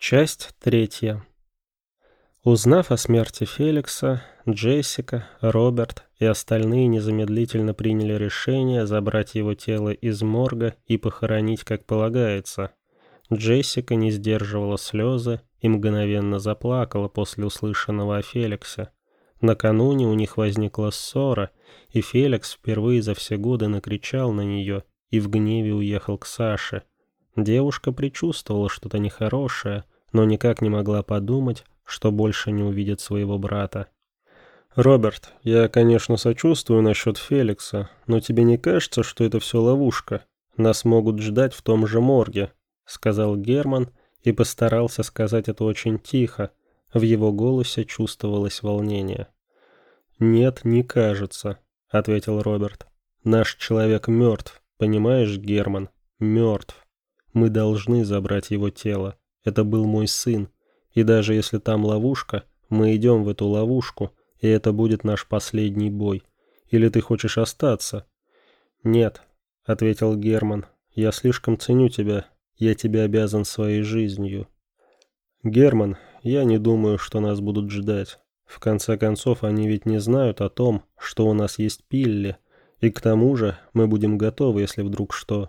Часть третья. Узнав о смерти Феликса, Джессика, Роберт и остальные незамедлительно приняли решение забрать его тело из морга и похоронить, как полагается. Джессика не сдерживала слезы и мгновенно заплакала после услышанного о Феликсе. Накануне у них возникла ссора, и Феликс впервые за все годы накричал на нее и в гневе уехал к Саше. Девушка предчувствовала что-то нехорошее, но никак не могла подумать, что больше не увидит своего брата. «Роберт, я, конечно, сочувствую насчет Феликса, но тебе не кажется, что это все ловушка? Нас могут ждать в том же морге», — сказал Герман и постарался сказать это очень тихо. В его голосе чувствовалось волнение. «Нет, не кажется», — ответил Роберт. «Наш человек мертв, понимаешь, Герман? Мертв. Мы должны забрать его тело. Это был мой сын. И даже если там ловушка, мы идем в эту ловушку, и это будет наш последний бой. Или ты хочешь остаться?» «Нет», — ответил Герман. «Я слишком ценю тебя. Я тебе обязан своей жизнью». «Герман, я не думаю, что нас будут ждать. В конце концов, они ведь не знают о том, что у нас есть Пилли. И к тому же мы будем готовы, если вдруг что».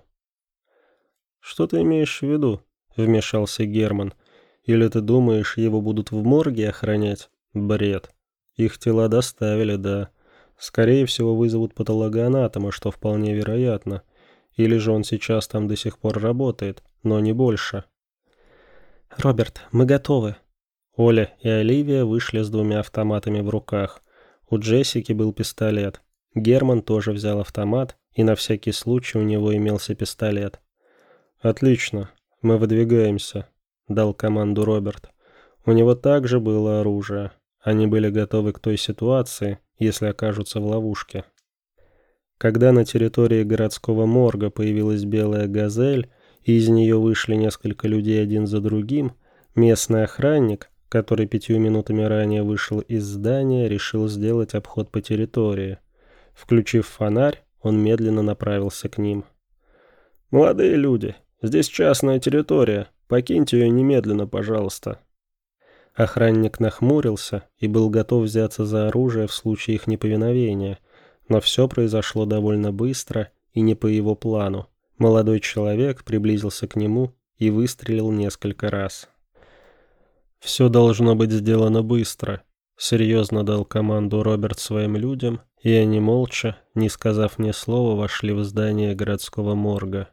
«Что ты имеешь в виду?» — вмешался Герман. «Или ты думаешь, его будут в морге охранять? Бред. Их тела доставили, да. Скорее всего, вызовут патологоанатома, что вполне вероятно. Или же он сейчас там до сих пор работает, но не больше». «Роберт, мы готовы». Оля и Оливия вышли с 2 автоматами в руках. У Джессики был пистолет. Герман тоже взял автомат, и на всякий случай у него имелся пистолет. «Отлично, мы выдвигаемся», — дал команду Роберт. У него также было оружие. Они были готовы к той ситуации, если окажутся в ловушке. Когда на территории городского морга появилась белая «Газель», и из нее вышли несколько людей один за другим, местный охранник, который 5 минутами ранее вышел из здания, решил сделать обход по территории. Включив фонарь, он медленно направился к ним. «Молодые люди, здесь частная территория. Покиньте ее немедленно, пожалуйста». Охранник нахмурился и был готов взяться за оружие в случае их неповиновения, но все произошло довольно быстро и не по его плану. Молодой человек приблизился к нему и выстрелил несколько раз. «Все должно быть сделано быстро», — серьезно дал команду Роберт своим людям, и они молча, не сказав ни слова, вошли в здание городского морга.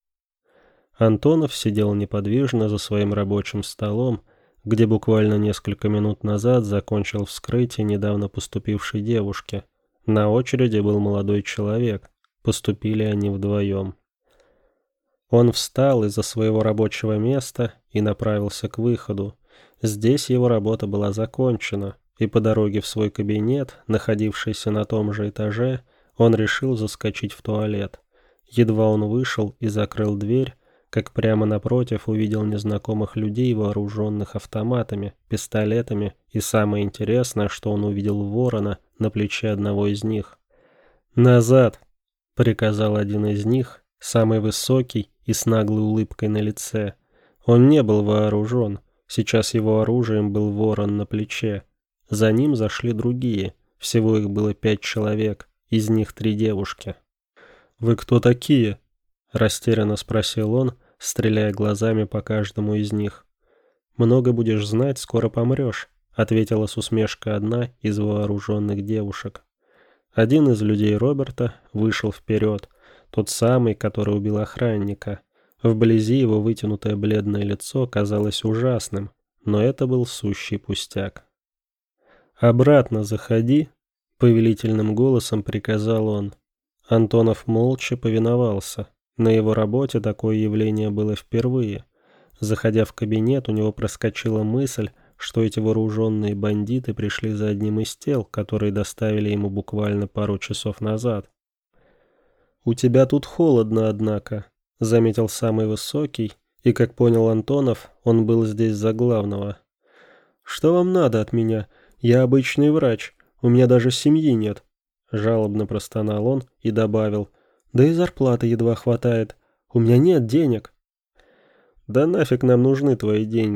Антонов сидел неподвижно за своим рабочим столом, где буквально несколько минут назад закончил вскрытие недавно поступившей девушки. На очереди был молодой человек. Поступили они вдвоем. Он встал из-за своего рабочего места и направился к выходу. Здесь его работа была закончена, и по дороге в свой кабинет, находившийся на том же этаже, он решил заскочить в туалет. Едва он вышел и закрыл дверь, как прямо напротив увидел незнакомых людей, вооруженных автоматами, пистолетами, и самое интересное, что он увидел ворона на плече одного из них. «Назад!» — приказал один из них, самый высокий и с наглой улыбкой на лице. Он не был вооружен, сейчас его оружием был ворон на плече. За ним зашли другие, всего их было 5 человек, из них 3 девушки. «Вы кто такие?» — растерянно спросил он, стреляя глазами по каждому из них. «Много будешь знать, скоро помрешь», — ответила с усмешкой одна из вооруженных девушек. Один из людей Роберта вышел вперед, тот самый, который убил охранника. Вблизи его вытянутое бледное лицо казалось ужасным, но это был сущий пустяк. «Обратно заходи», — повелительным голосом приказал он. Антонов молча повиновался. На его работе такое явление было впервые. Заходя в кабинет, у него проскочила мысль, что эти вооруженные бандиты пришли за одним из тел, которые доставили ему буквально пару часов назад. «У тебя тут холодно, однако», — заметил самый высокий, и, как понял Антонов, он был здесь за главного. «Что вам надо от меня? Я обычный врач, у меня даже семьи нет», — жалобно простонал он и добавил. «Да и зарплаты едва хватает. У меня нет денег». «Да нафиг нам нужны твои деньги»,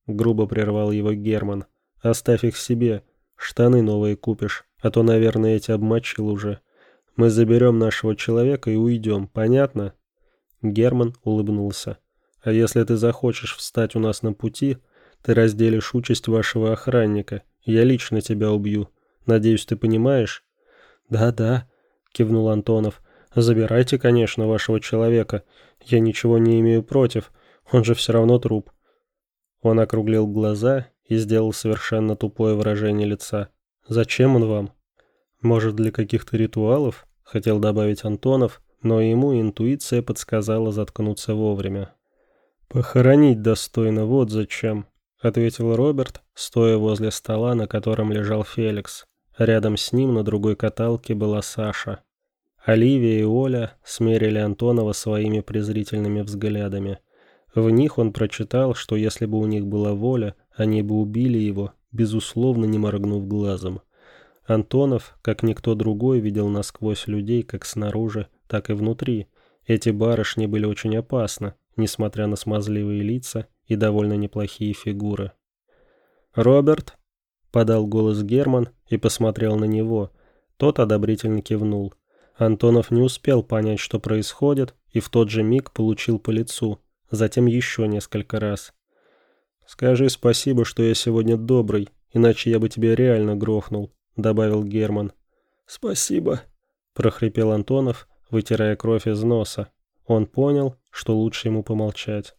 — грубо прервал его Герман. «Оставь их себе. Штаны новые купишь, а то, наверное, эти обмочил уже. Мы заберем нашего человека и уйдем, понятно?» Герман улыбнулся. «А если ты захочешь встать у нас на пути, ты разделишь участь вашего охранника. Я лично тебя убью. Надеюсь, ты понимаешь?» «Да», — кивнул Антонов. «Забирайте, конечно, вашего человека. Я ничего не имею против. Он же все равно труп». Он округлил глаза и сделал совершенно тупое выражение лица. «Зачем он вам?» «Может, для каких-то ритуалов?» — хотел добавить Антонов, но ему интуиция подсказала заткнуться вовремя. «Похоронить достойно, вот зачем», — ответил Роберт, стоя возле стола, на котором лежал Феликс. Рядом с ним на другой каталке была Саша. Оливия и Оля смерили Антонова своими презрительными взглядами. В них он прочитал, что если бы у них была воля, они бы убили его, безусловно, не моргнув глазом. Антонов, как никто другой, видел насквозь людей как снаружи, так и внутри. Эти барышни были очень опасны, несмотря на смазливые лица и довольно неплохие фигуры. «Роберт?» — подал голос Герман и посмотрел на него. Тот одобрительно кивнул. Антонов не успел понять, что происходит, и в тот же миг получил по лицу, затем еще несколько раз. «Скажи спасибо, что я сегодня добрый, иначе я бы тебя реально грохнул», — добавил Герман. «Спасибо», — прохрипел Антонов, вытирая кровь из носа. Он понял, что лучше ему помолчать.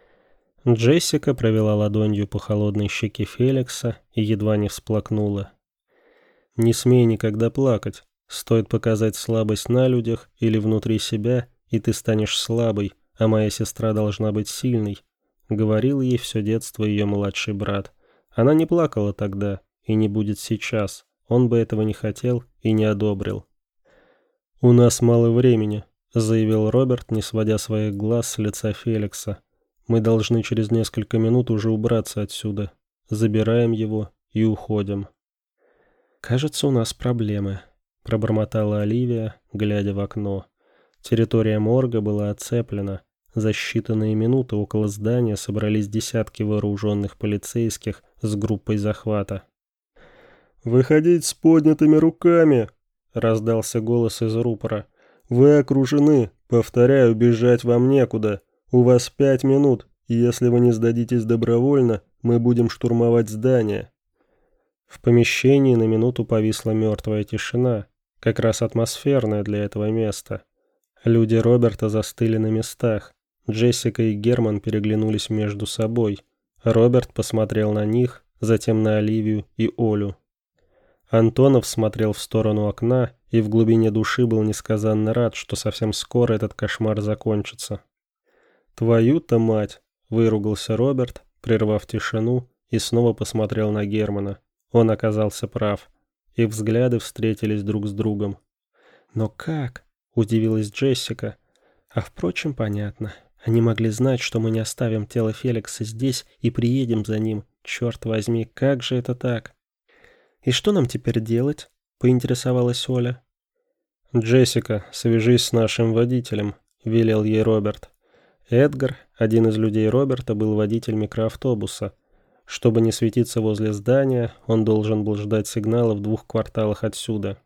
Джессика провела ладонью по холодной щеке Феликса и едва не всплакнула. «Не смей никогда плакать. Стоит показать слабость на людях или внутри себя, и ты станешь слабой, а моя сестра должна быть сильной», — говорил ей все детство ее младший брат. Она не плакала тогда и не будет сейчас. Он бы этого не хотел и не одобрил. «У нас мало времени», — заявил Роберт, не сводя своих глаз с лица Феликса. «Мы должны через несколько минут уже убраться отсюда. Забираем его и уходим». «Кажется, у нас проблемы», — пробормотала Оливия, глядя в окно. Территория морга была оцеплена. За считанные минуты около здания собрались десятки вооруженных полицейских с группой захвата. «Выходить с поднятыми руками!» — раздался голос из рупора. «Вы окружены. Повторяю, бежать вам некуда. У вас 5 минут, и если вы не сдадитесь добровольно, мы будем штурмовать здание». В помещении на минуту повисла мертвая тишина, как раз атмосферная для этого места. Люди Роберта застыли на местах. Джессика и Герман переглянулись между собой. Роберт посмотрел на них, затем на Оливию и Олю. Антонов смотрел в сторону окна и в глубине души был несказанно рад, что совсем скоро этот кошмар закончится. «Твою-то мать!» — выругался Роберт, прервав тишину, и снова посмотрел на Германа. Он оказался прав. Их взгляды встретились друг с другом. «Но как?» — удивилась Джессика. «А впрочем, понятно. Они могли знать, что мы не оставим тело Феликса здесь и приедем за ним. Черт возьми, как же это так?» «И что нам теперь делать?» — поинтересовалась Оля. «Джессика, свяжись с нашим водителем», — велел ей Роберт. Эдгар, один из людей Роберта, был водитель микроавтобуса. Чтобы не светиться возле здания, он должен был ждать сигнала в 2 кварталах отсюда.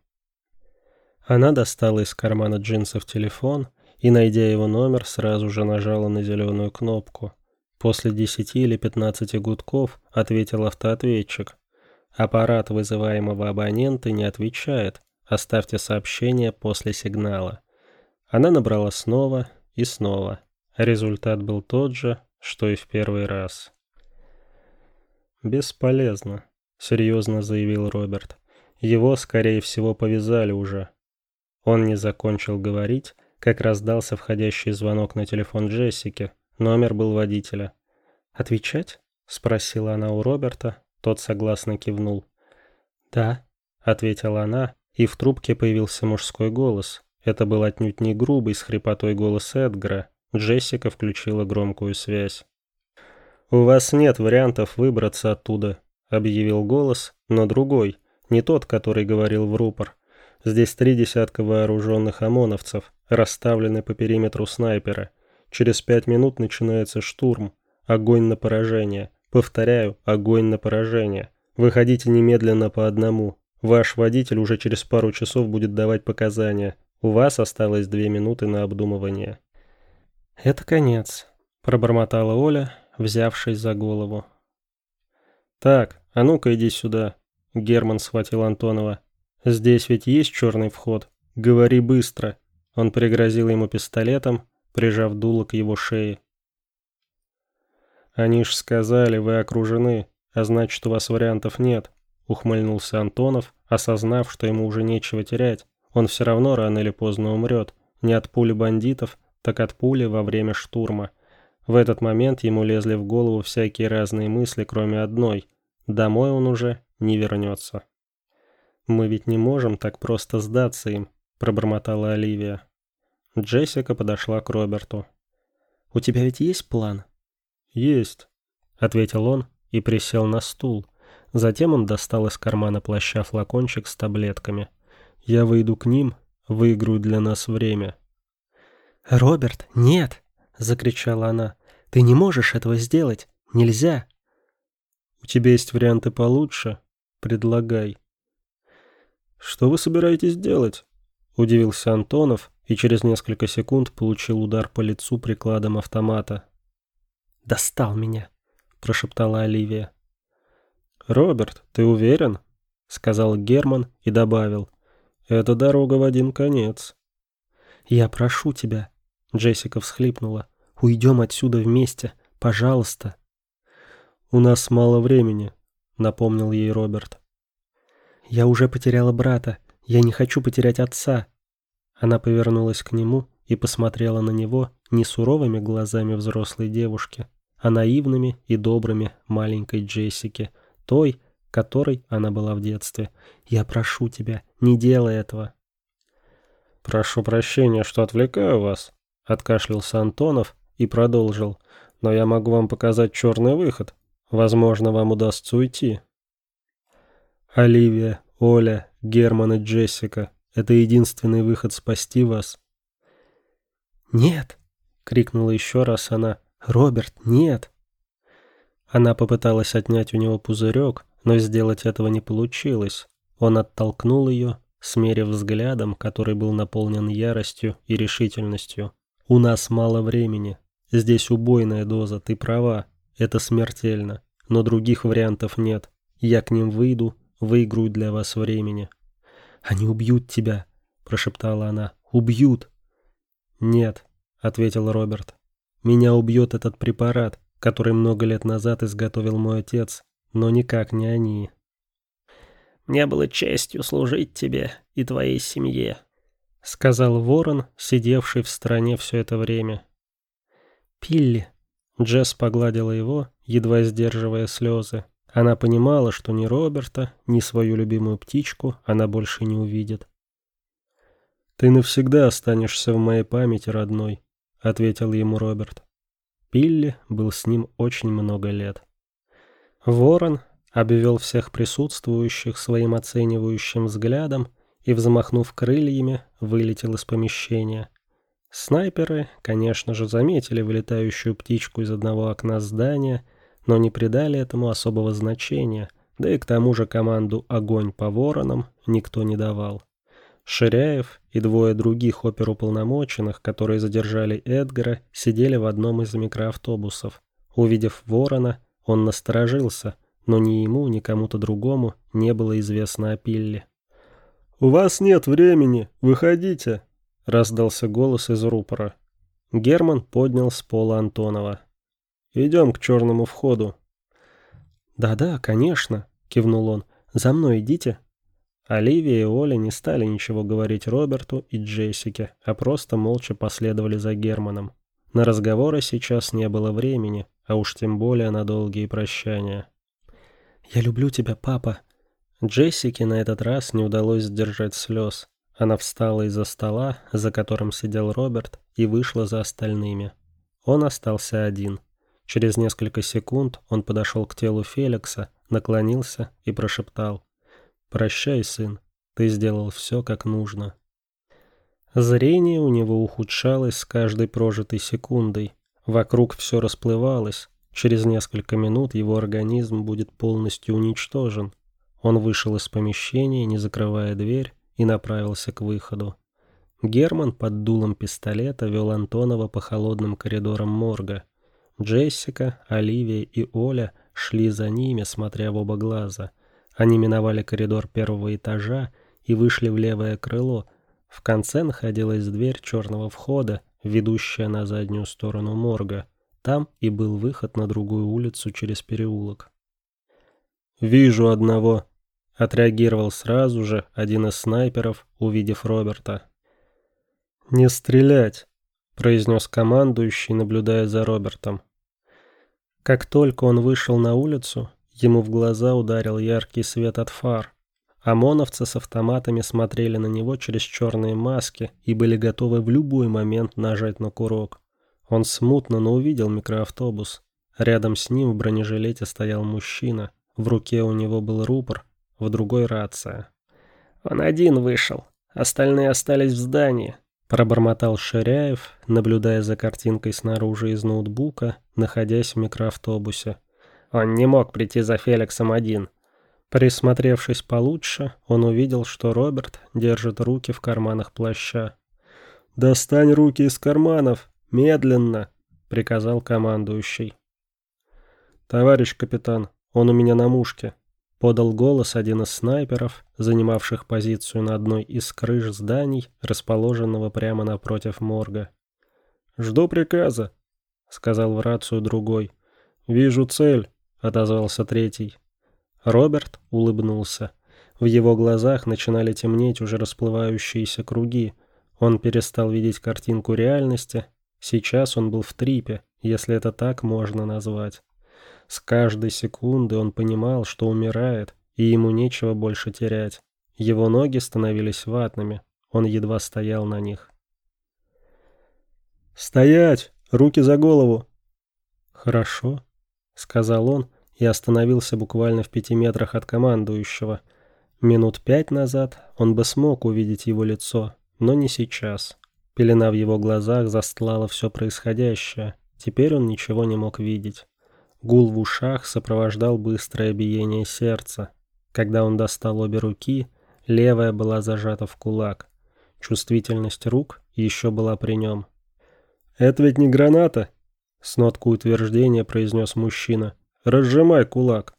Она достала из кармана джинсов телефон и, найдя его номер, сразу же нажала на зеленую кнопку. После 10 или 15 гудков ответил автоответчик. Аппарат вызываемого абонента не отвечает. Оставьте сообщение после сигнала. Она набрала снова и снова. Результат был тот же, что и в первый раз. «Бесполезно», — серьезно заявил Роберт. «Его, скорее всего, повязали уже». Он не закончил говорить, как раздался входящий звонок на телефон Джессики. Номер был водителя. «Отвечать?» — спросила она у Роберта. Тот согласно кивнул. «Да», — ответила она, и в трубке появился мужской голос. Это был отнюдь не грубый с хрипотой голос Эдгара. Джессика включила громкую связь. «У вас нет вариантов выбраться оттуда», — объявил голос, но другой, не тот, который говорил в рупор. «Здесь 3 десятка вооруженных ОМОНовцев, расставлены по периметру снайперы. Через 5 минут начинается штурм. Огонь на поражение. Повторяю, огонь на поражение. Выходите немедленно по одному. Ваш водитель уже через пару часов будет давать показания. У вас осталось 2 минуты на обдумывание». «Это конец», — пробормотала Оля, взявшись за голову. «Так, а ну-ка иди сюда», — Герман схватил Антонова. «Здесь ведь есть черный вход? Говори быстро». Он пригрозил ему пистолетом, прижав дуло к его шее. «Они ж сказали, вы окружены, а значит, у вас вариантов нет», — ухмыльнулся Антонов, осознав, что ему уже нечего терять. Он все равно рано или поздно умрет. Не от пули бандитов, так от пули во время штурма. В этот момент ему лезли в голову всякие разные мысли, кроме одной. Домой он уже не вернется. «Мы ведь не можем так просто сдаться им», — пробормотала Оливия. Джессика подошла к Роберту. «У тебя ведь есть план?» «Есть», — ответил он и присел на стул. Затем он достал из кармана плаща флакончик с таблетками. «Я выйду к ним, выиграю для нас время». «Роберт, нет!» — закричала она. «Ты не можешь этого сделать! Нельзя!» «У тебя есть варианты получше? Предлагай». «Что вы собираетесь делать?» — удивился Антонов и через несколько секунд получил удар по лицу прикладом автомата. «Достал меня!» — прошептала Оливия. «Роберт, ты уверен?» — сказал Герман и добавил. «Это дорога в один конец». «Я прошу тебя», — Джессика всхлипнула. «Уйдем отсюда вместе, пожалуйста». «У нас мало времени», — напомнил ей Роберт. «Я уже потеряла брата. Я не хочу потерять отца». Она повернулась к нему и посмотрела на него не суровыми глазами взрослой девушки, а наивными и добрыми маленькой Джессики, той, которой она была в детстве. «Я прошу тебя, не делай этого». «Прошу прощения, что отвлекаю вас», — откашлялся Антонов и продолжил. «Но я могу вам показать черный выход. Возможно, вам удастся уйти». «Оливия, Оля, Герман и Джессика, это единственный выход спасти вас». «Нет!» — крикнула еще раз она. «Роберт, нет!» Она попыталась отнять у него пузырек, но сделать этого не получилось. Он оттолкнул ее, смерив взглядом, который был наполнен яростью и решительностью. «У нас мало времени. Здесь убойная доза, ты права. Это смертельно. Но других вариантов нет. Я к ним выйду, выиграю для вас времени». «Они убьют тебя», — прошептала она. «Убьют». «Нет», — ответил Роберт. «Меня убьет этот препарат, который много лет назад изготовил мой отец, но никак не они». «Мне было честью служить тебе и твоей семье», — сказал Ворон, сидевший в стороне все это время. «Пилли», — Джесс погладила его, едва сдерживая слезы. Она понимала, что ни Роберта, ни свою любимую птичку она больше не увидит. «Ты навсегда останешься в моей памяти, родной», — ответил ему Роберт. Пилли был с ним очень много лет. Ворон обвел всех присутствующих своим оценивающим взглядом и, взмахнув крыльями, вылетел из помещения. Снайперы, конечно же, заметили вылетающую птичку из одного окна здания, но не придали этому особого значения, да и к тому же команду «Огонь по воронам» никто не давал. Ширяев и двое других оперуполномоченных, которые задержали Эдгара, сидели в одном из микроавтобусов. Увидев ворона, он насторожился, но ни ему, ни кому-то другому не было известно о Пилле. «У вас нет времени, выходите!» — раздался голос из рупора. Герман поднял с пола Антонова. «Идем к черному входу». «Да-да, конечно», — кивнул он. «За мной идите». Оливия и Оля не стали ничего говорить Роберту и Джессике, а просто молча последовали за Германом. На разговоры сейчас не было времени, а уж тем более на долгие прощания. «Я люблю тебя, папа». Джессике на этот раз не удалось сдержать слез. Она встала из-за стола, за которым сидел Роберт, и вышла за остальными. Он остался один. Через несколько секунд он подошел к телу Феликса, наклонился и прошептал: «Прощай, сын, ты сделал все как нужно». Зрение у него ухудшалось с каждой прожитой секундой. Вокруг все расплывалось, Через несколько минут его организм будет полностью уничтожен. Он вышел из помещения, не закрывая дверь, и направился к выходу. Герман под дулом пистолета вел Антонова по холодным коридорам морга. Джессика, Оливия и Оля шли за ними, смотря в оба глаза. Они миновали коридор первого этажа и вышли в левое крыло. В конце находилась дверь черного входа, ведущая на заднюю сторону морга. Там и был выход на другую улицу через переулок. «Вижу одного», — отреагировал сразу же один из снайперов, увидев Роберта. «Не стрелять», — произнес командующий, наблюдая за Робертом. Как только он вышел на улицу, ему в глаза ударил яркий свет от фар. ОМОНовцы с автоматами смотрели на него через черные маски и были готовы в любой момент нажать на курок. Он смутно, но увидел микроавтобус. Рядом с ним в бронежилете стоял мужчина. В руке у него был рупор, в другой рация. «Он один вышел, остальные остались в здании», — пробормотал Ширяев, наблюдая за картинкой снаружи из ноутбука, находясь в микроавтобусе. «Он не мог прийти за Феликсом один». Присмотревшись получше, он увидел, что Роберт держит руки в карманах плаща. «Достань руки из карманов! Медленно!» — приказал командующий. «Товарищ капитан, он у меня на мушке», — подал голос один из снайперов, занимавших позицию на одной из крыш зданий, расположенного прямо напротив морга. «Жду приказа», — сказал в рацию другой. «Вижу цель», — отозвался третий. Роберт улыбнулся. В его глазах начинали темнеть уже расплывающиеся круги. Он перестал видеть картинку реальности. Сейчас он был в трипе, если это так можно назвать. С каждой секунды он понимал, что умирает, и ему нечего больше терять. Его ноги становились ватными, он едва стоял на них. «Стоять! Руки за голову!» «Хорошо», — сказал он, и остановился буквально в 5 метрах от командующего. Минут 5 назад он бы смог увидеть его лицо, но не сейчас. Пелена в его глазах застлала все происходящее, теперь он ничего не мог видеть. Гул в ушах сопровождал быстрое биение сердца. Когда он достал обе руки, левая была зажата в кулак. Чувствительность рук еще была при нем. «Это ведь не граната!» — с ноткой утверждения произнес мужчина. «Разжимай кулак».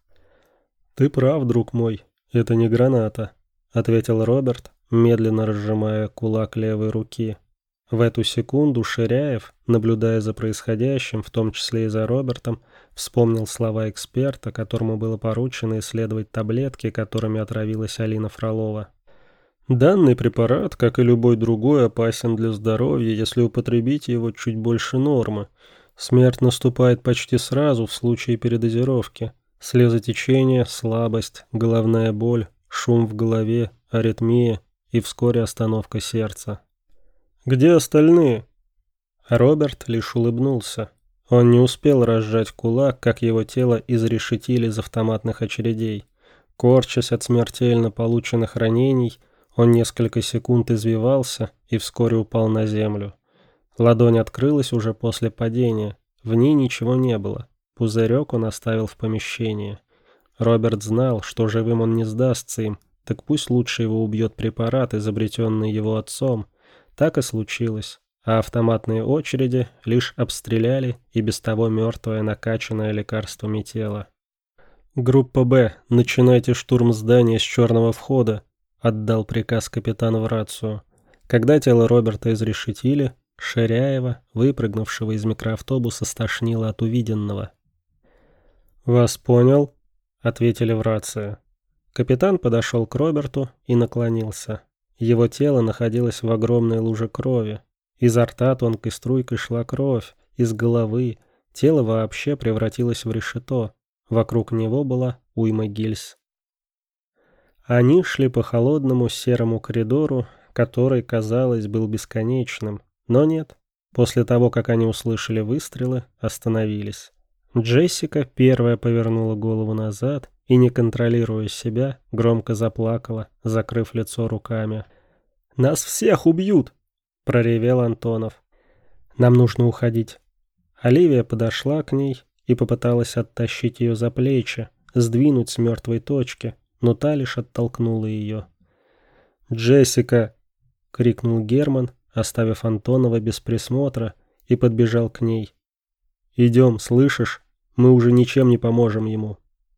«Ты прав, друг мой, это не граната», — ответил Роберт, медленно разжимая кулак левой руки. В эту секунду Ширяев, наблюдая за происходящим, в том числе и за Робертом, вспомнил слова эксперта, которому было поручено исследовать таблетки, которыми отравилась Алина Фролова. «Данный препарат, как и любой другой, опасен для здоровья, если употребить его чуть больше нормы. Смерть наступает почти сразу в случае передозировки. Слезотечение, слабость, головная боль, шум в голове, аритмия и вскоре остановка сердца». «Где остальные?» Роберт лишь улыбнулся. Он не успел разжать кулак, как его тело изрешетили из автоматных очередей. Корчась от смертельно полученных ранений, он несколько секунд извивался и вскоре упал на землю. Ладонь открылась уже после падения. В ней ничего не было. Пузырек он оставил в помещении. Роберт знал, что живым он не сдастся им, так пусть лучше его убьет препарат, изобретенный его отцом. Так и случилось. А автоматные очереди лишь обстреляли и без того мертвое, накачанное лекарствами тело. «Группа Б, начинайте штурм здания с черного входа», — отдал приказ капитан в рацию. Когда тело Роберта изрешетили, Ширяева, выпрыгнувшего из микроавтобуса, стошнило от увиденного. «Вас понял», — ответили в рации. Капитан подошел к Роберту и наклонился. Его тело находилось в огромной луже крови. Изо рта тонкой струйкой шла кровь, из головы. Тело вообще превратилось в решето. Вокруг него была уйма гильз. Они шли по холодному серому коридору, который, казалось, был бесконечным. Но нет. После того, как они услышали выстрелы, остановились. Джессика первая повернула голову назад и, не контролируя себя, громко заплакала, закрыв лицо руками. «Нас всех убьют!» — проревел Антонов. «Нам нужно уходить». Оливия подошла к ней и попыталась оттащить ее за плечи, сдвинуть с мертвой точки, но та лишь оттолкнула ее. «Джессика!» — крикнул Герман, оставив Антонова без присмотра, и подбежал к ней. «Идем, слышишь? Мы уже ничем не поможем ему».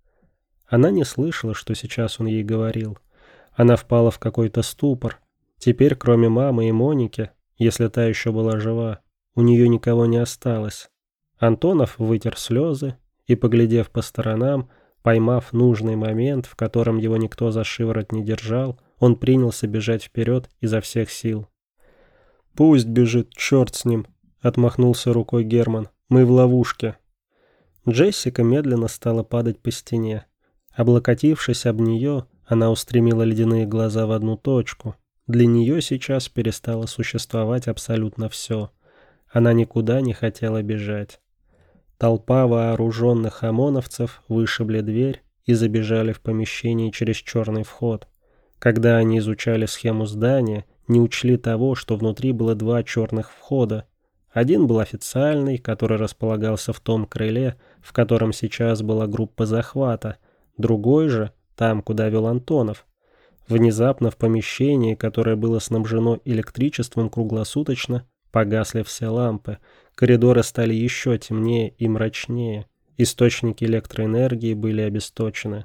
Она не слышала, что сейчас он ей говорил. Она впала в какой-то ступор. Теперь, кроме мамы и Моники, если та еще была жива, у нее никого не осталось. Антонов вытер слезы и, поглядев по сторонам, поймав нужный момент, в котором его никто за шиворот не держал, он принялся бежать вперед изо всех сил. «Пусть бежит, черт с ним!» — отмахнулся рукой Герман. «Мы в ловушке». Джессика медленно стала падать по стене. Облокотившись об нее, она устремила ледяные глаза в одну точку. Для нее сейчас перестало существовать абсолютно все. Она никуда не хотела бежать. Толпа вооруженных ОМОНовцев вышибли дверь и забежали в помещение через черный вход. Когда они изучали схему здания, не учли того, что внутри было два черных входа. Один был официальный, который располагался в том крыле, в котором сейчас была группа захвата, другой же там, куда вел Антонов. Внезапно в помещении, которое было снабжено электричеством круглосуточно, погасли все лампы, коридоры стали еще темнее и мрачнее, источники электроэнергии были обесточены.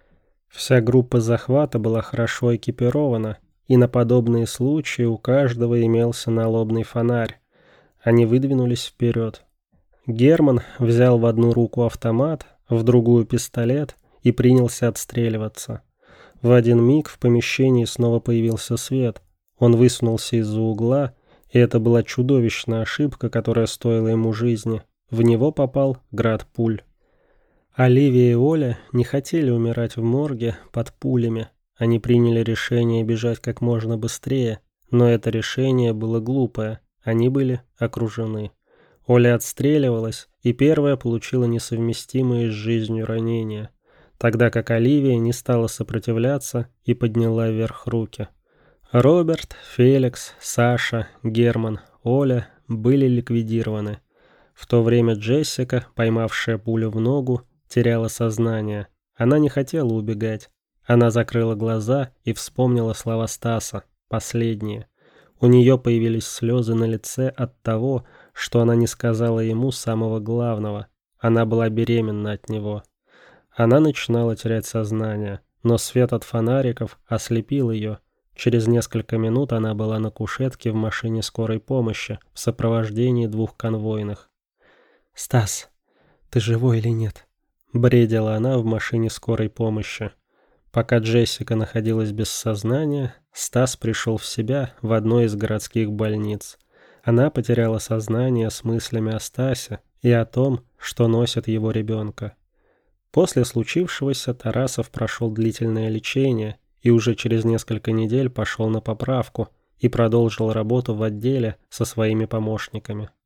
Вся группа захвата была хорошо экипирована, и на подобные случаи у каждого имелся налобный фонарь. Они выдвинулись вперед. Герман взял в одну руку автомат, в другую пистолет и принялся отстреливаться. В один миг в помещении снова появился свет. Он высунулся из-за угла, и это была чудовищная ошибка, которая стоила ему жизни. В него попал град пуль. Оливия и Оля не хотели умирать в морге под пулями. Они приняли решение бежать как можно быстрее, но это решение было глупое. Они были окружены. Оля отстреливалась, и первая получила несовместимые с жизнью ранения, тогда как Оливия не стала сопротивляться и подняла вверх руки. Роберт, Феликс, Саша, Герман, Оля были ликвидированы. В то время Джессика, поймавшая пулю в ногу, теряла сознание. Она не хотела убегать. Она закрыла глаза и вспомнила слова Стаса, последние. У нее появились слезы на лице от того, что она не сказала ему самого главного. Она была беременна от него. Она начинала терять сознание, но свет от фонариков ослепил ее. Через несколько минут она была на кушетке в машине скорой помощи в сопровождении двух конвойных. «Стас, ты живой или нет?» — бредила она в машине скорой помощи. Пока Джессика находилась без сознания, Стас пришел в себя в одной из городских больниц. Она потеряла сознание с мыслями о Стасе и о том, что носит его ребенка. После случившегося Тарасов прошел длительное лечение и уже через несколько недель пошел на поправку и продолжил работу в отделе со своими помощниками.